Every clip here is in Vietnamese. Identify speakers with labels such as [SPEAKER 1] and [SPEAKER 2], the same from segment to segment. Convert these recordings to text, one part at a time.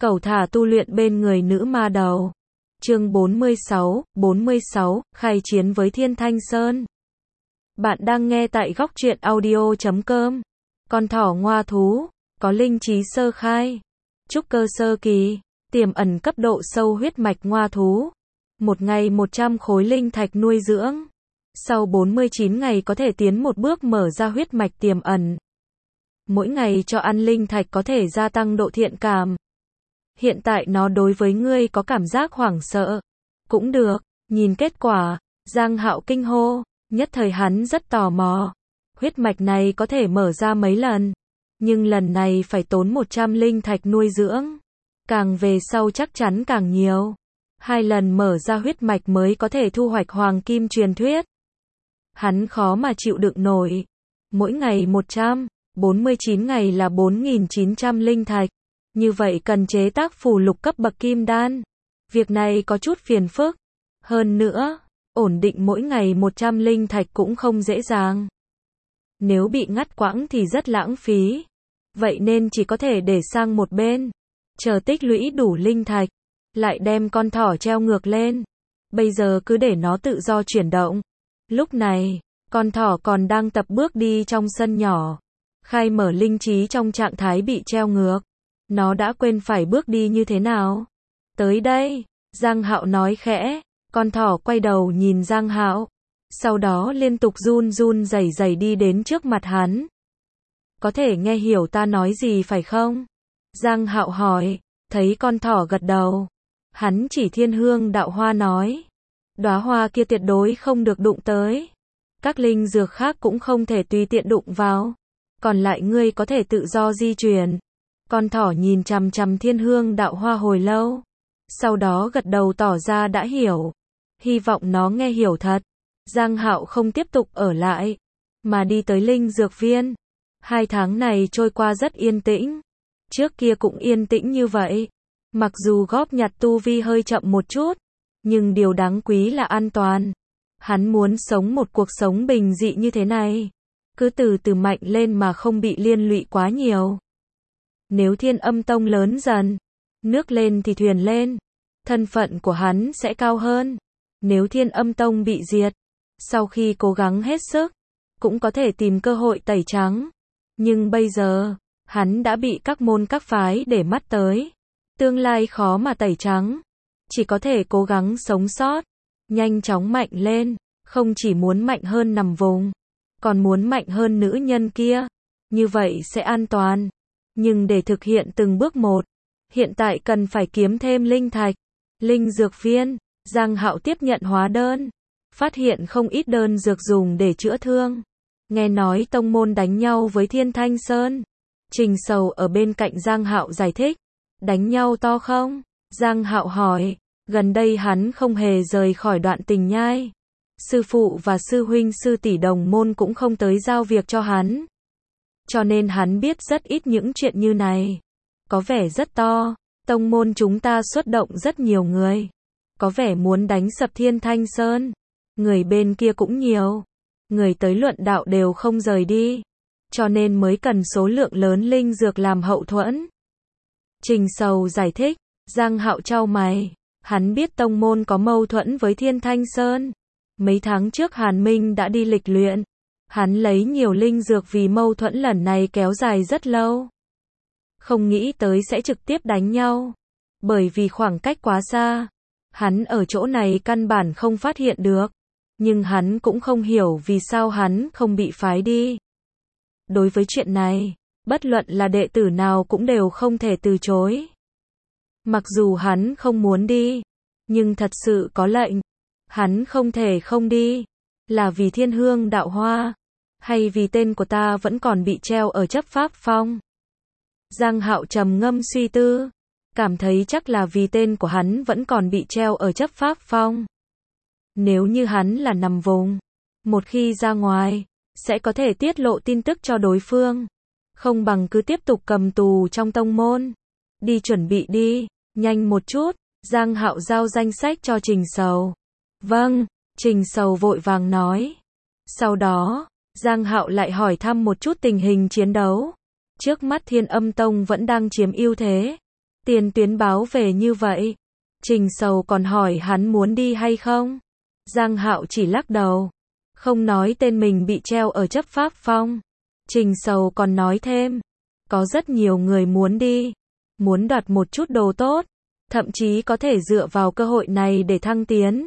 [SPEAKER 1] Cẩu thả tu luyện bên người nữ ma đầu. Chương 46, khai chiến với Thiên Thanh Sơn. Bạn đang nghe tại góc truyện audio.com. Con thỏ ngoa thú, có linh trí sơ khai, trúc cơ sơ kỳ, tiềm ẩn cấp độ sâu huyết mạch ngoa thú. Một ngày 100 khối linh thạch nuôi dưỡng. Sau 49 ngày có thể tiến một bước mở ra huyết mạch tiềm ẩn. Mỗi ngày cho ăn linh thạch có thể gia tăng độ thiện cảm. Hiện tại nó đối với ngươi có cảm giác hoảng sợ. Cũng được, nhìn kết quả, Giang Hạo kinh hô, nhất thời hắn rất tò mò. Huyết mạch này có thể mở ra mấy lần, nhưng lần này phải tốn 100 linh thạch nuôi dưỡng. Càng về sau chắc chắn càng nhiều. 2 lần mở ra huyết mạch mới có thể thu hoạch hoàng kim truyền thuyết. Hắn khó mà chịu đựng nổi. Mỗi ngày 100, 49 ngày là 4.900 linh thạch. Như vậy cần chế tác phù lục cấp bậc kim đan. Việc này có chút phiền phức. Hơn nữa, ổn định mỗi ngày 100 linh thạch cũng không dễ dàng. Nếu bị ngắt quãng thì rất lãng phí. Vậy nên chỉ có thể để sang một bên. Chờ tích lũy đủ linh thạch, lại đem con thỏ treo ngược lên. Bây giờ cứ để nó tự do chuyển động. Lúc này, con thỏ còn đang tập bước đi trong sân nhỏ. Khai mở linh trí trong trạng thái bị treo ngược. Nó đã quên phải bước đi như thế nào. Tới đây, Giang Hạo nói khẽ. Con thỏ quay đầu nhìn Giang Hạo. Sau đó liên tục run run rẩy rẩy đi đến trước mặt hắn. Có thể nghe hiểu ta nói gì phải không? Giang Hạo hỏi. Thấy con thỏ gật đầu. Hắn chỉ Thiên Hương đạo hoa nói. Đóa hoa kia tuyệt đối không được đụng tới. Các linh dược khác cũng không thể tùy tiện đụng vào. Còn lại ngươi có thể tự do di chuyển. Con thỏ nhìn chằm chằm Thiên Hương đạo hoa hồi lâu. Sau đó gật đầu tỏ ra đã hiểu. Hy vọng nó nghe hiểu thật. Giang Hạo không tiếp tục ở lại, mà đi tới linh dược viên. 2 tháng này trôi qua rất yên tĩnh. Trước kia cũng yên tĩnh như vậy. Mặc dù góp nhặt tu vi hơi chậm một chút, nhưng điều đáng quý là an toàn. Hắn muốn sống một cuộc sống bình dị như thế này. Cứ từ từ mạnh lên mà không bị liên lụy quá nhiều. Nếu Thiên Âm Tông lớn dần, nước lên thì thuyền lên, thân phận của hắn sẽ cao hơn. Nếu Thiên Âm Tông bị diệt, sau khi cố gắng hết sức, cũng có thể tìm cơ hội tẩy trắng. Nhưng bây giờ, hắn đã bị các môn các phái để mắt tới. Tương lai khó mà tẩy trắng. Chỉ có thể cố gắng sống sót, nhanh chóng mạnh lên. Không chỉ muốn mạnh hơn nằm vùng, còn muốn mạnh hơn nữ nhân kia. Như vậy sẽ an toàn. Nhưng để thực hiện từng bước một, hiện tại cần phải kiếm thêm linh thạch. Linh dược viên, Giang Hạo tiếp nhận hóa đơn. Phát hiện không ít đơn dược dùng để chữa thương. Nghe nói tông môn đánh nhau với Thiên Thanh Sơn. Trình Sầu ở bên cạnh Giang Hạo giải thích. Đánh nhau to không? Giang Hạo hỏi. Gần đây hắn không hề rời khỏi Đoạn Tình Nhai. Sư phụ và sư huynh sư tỷ đồng môn cũng không tới giao việc cho hắn. Cho nên hắn biết rất ít những chuyện như này. Có vẻ rất to. Tông môn chúng ta xuất động rất nhiều người. Có vẻ muốn đánh sập Thiên Thanh Sơn. Người bên kia cũng nhiều. Người tới luận đạo đều không rời đi. Cho nên mới cần số lượng lớn linh dược làm hậu thuẫn. Trình Sầu giải thích. Giang Hạo chau mày. Hắn biết tông môn có mâu thuẫn với Thiên Thanh Sơn. Mấy tháng trước Hàn Minh đã đi lịch luyện. Hắn lấy nhiều linh dược vì mâu thuẫn lần này kéo dài rất lâu. Không nghĩ tới sẽ trực tiếp đánh nhau. Bởi vì khoảng cách quá xa. Hắn ở chỗ này căn bản không phát hiện được. Nhưng hắn cũng không hiểu vì sao hắn không bị phái đi. Đối với chuyện này, bất luận là đệ tử nào cũng đều không thể từ chối. Mặc dù hắn không muốn đi, nhưng thật sự có lệnh. Hắn không thể không đi. Là vì Thiên Hương đạo hoa, hay vì tên của ta vẫn còn bị treo ở chấp pháp phong? Giang Hạo trầm ngâm suy tư. Cảm thấy chắc là vì tên của hắn vẫn còn bị treo ở chấp pháp phong. Nếu như hắn là nằm vùng, một khi ra ngoài, sẽ có thể tiết lộ tin tức cho đối phương. Không bằng cứ tiếp tục cầm tù trong tông môn. Đi chuẩn bị đi, nhanh một chút. Giang Hạo giao danh sách cho Trình Sầu. Vâng, Trình Sầu vội vàng nói. Sau đó, Giang Hạo lại hỏi thăm một chút tình hình chiến đấu. Trước mắt Thiên Âm Tông vẫn đang chiếm ưu thế. Tiền tuyến báo về như vậy. Trình Sầu còn hỏi hắn muốn đi hay không. Giang Hạo chỉ lắc đầu. Không nói tên mình bị treo ở chấp pháp phong. Trình Sầu còn nói thêm. Có rất nhiều người muốn đi. Muốn đoạt một chút đồ tốt. Thậm chí có thể dựa vào cơ hội này để thăng tiến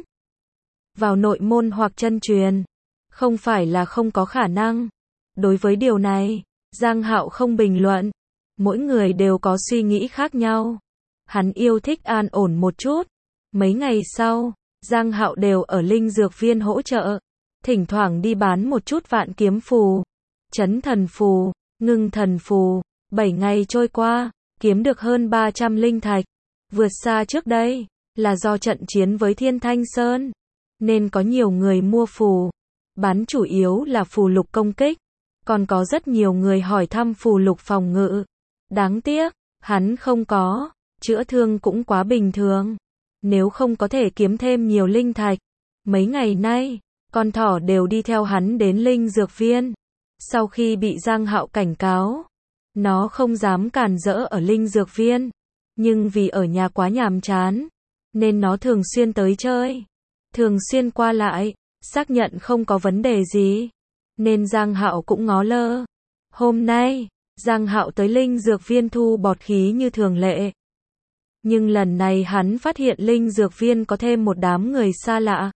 [SPEAKER 1] vào nội môn hoặc chân truyền. Không phải là không có khả năng. Đối với điều này, Giang Hạo không bình luận. Mỗi người đều có suy nghĩ khác nhau. Hắn yêu thích an ổn một chút. Mấy ngày sau, Giang Hạo đều ở linh dược viên hỗ trợ. Thỉnh thoảng đi bán một chút vạn kiếm phù, chấn thần phù, ngưng thần phù. 7 ngày trôi qua, kiếm được hơn 300 linh thạch. Vượt xa trước đây, là do trận chiến với Thiên Thanh Sơn. Nên có nhiều người mua phù. Bán chủ yếu là phù lục công kích. Còn có rất nhiều người hỏi thăm phù lục phòng ngự. Đáng tiếc, hắn không có. Chữa thương cũng quá bình thường. Nếu không có thể kiếm thêm nhiều linh thạch. Mấy ngày nay, con thỏ đều đi theo hắn đến linh dược viên. Sau khi bị Giang Hạo cảnh cáo, nó không dám cản rỡ ở linh dược viên. Nhưng vì ở nhà quá nhàm chán, nên nó thường xuyên tới chơi. Thường xuyên qua lại, xác nhận không có vấn đề gì. Nên Giang Hạo cũng ngó lơ. Hôm nay, Giang Hạo tới linh dược viên thu bọt khí như thường lệ. Nhưng lần này hắn phát hiện linh dược viên có thêm một đám người xa lạ.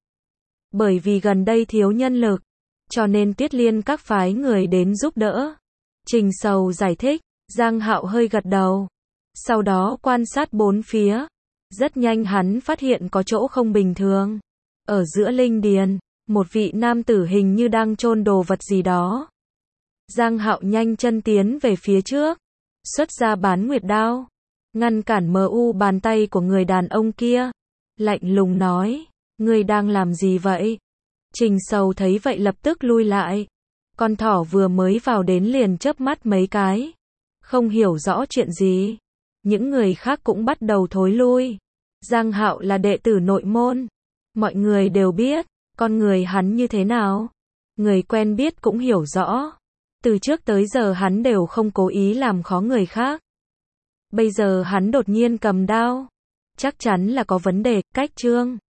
[SPEAKER 1] Bởi vì gần đây thiếu nhân lực, cho nên Tuyết Liên các phái người đến giúp đỡ. Trình Sầu giải thích, Giang Hạo hơi gật đầu. Sau đó quan sát bốn phía. Rất nhanh hắn phát hiện có chỗ không bình thường. Ở giữa linh điền, một vị nam tử hình như đang chôn đồ vật gì đó. Giang Hạo nhanh chân tiến về phía trước, xuất ra bán nguyệt đao, ngăn cản bàn tay của người đàn ông kia. Lạnh lùng nói, ngươi đang làm gì vậy? Trình Sầu thấy vậy lập tức lui lại. Con thỏ vừa mới vào đến liền chớp mắt mấy cái. Không hiểu rõ chuyện gì. Những người khác cũng bắt đầu thối lui. Giang Hạo là đệ tử nội môn. Mọi người đều biết, con người hắn như thế nào. Người quen biết cũng hiểu rõ. Từ trước tới giờ hắn đều không cố ý làm khó người khác. Bây giờ hắn đột nhiên cầm đao. Chắc chắn là có vấn đề, cách chương.